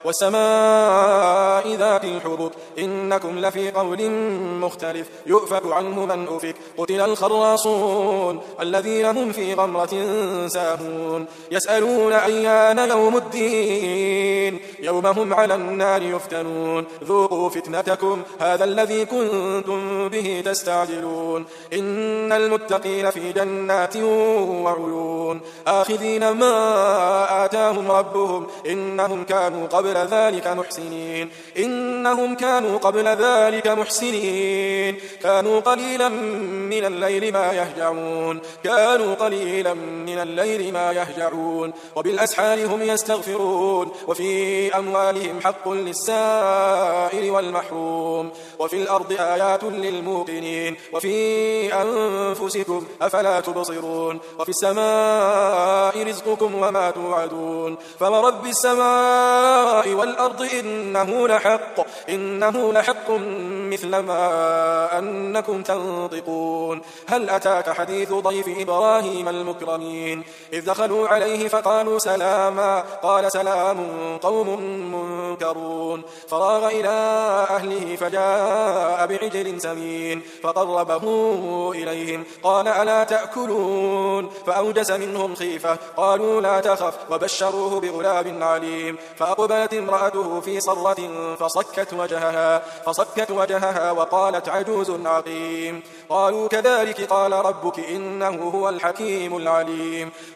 والسماء ذات الحبك إنكم لفي قول مختلف يؤفك عنه من أفك قتل الخراصون الذين هم في غمرة ساهون يسألون أيان يوم الدين يوم هم على النار يفتنون ذوقوا فتنتكم هذا الذي كنتم به تستعجلون إن المتقين في جنات وعيون آخذين ما آتاهم ربهم إنهم كانوا قبل ذلك محسنين كانوا قليلا من الليل ما يهجعون وبالأسحار هم يستغفرون وفي أموالهم حق للسائل والمحروم وفي الأرض آيات للموقنين وفي أنفسكم أفلا تبصرون وفي السماء رزقكم وما توعدون فورب السماء والأرض إنه لحق مثل ما أنكم تنطقون هل أتاك حديث ضيف إبراهيم المكرمين إذ دخلوا عليه فقالوا سلاما قال سلام قوم منكرون فراغ إلى أهله فجاء بعجل سمين فقربه إليهم قال ألا تأكلون فأوجس منهم خيفة قالوا لا تخف وبشروه بغلام عليم فأقبلت امرأته في صرة فصكت وجهها وقالت عجوز عقيم قالوا كذلك قال ربك إنه هو الحكيم العليم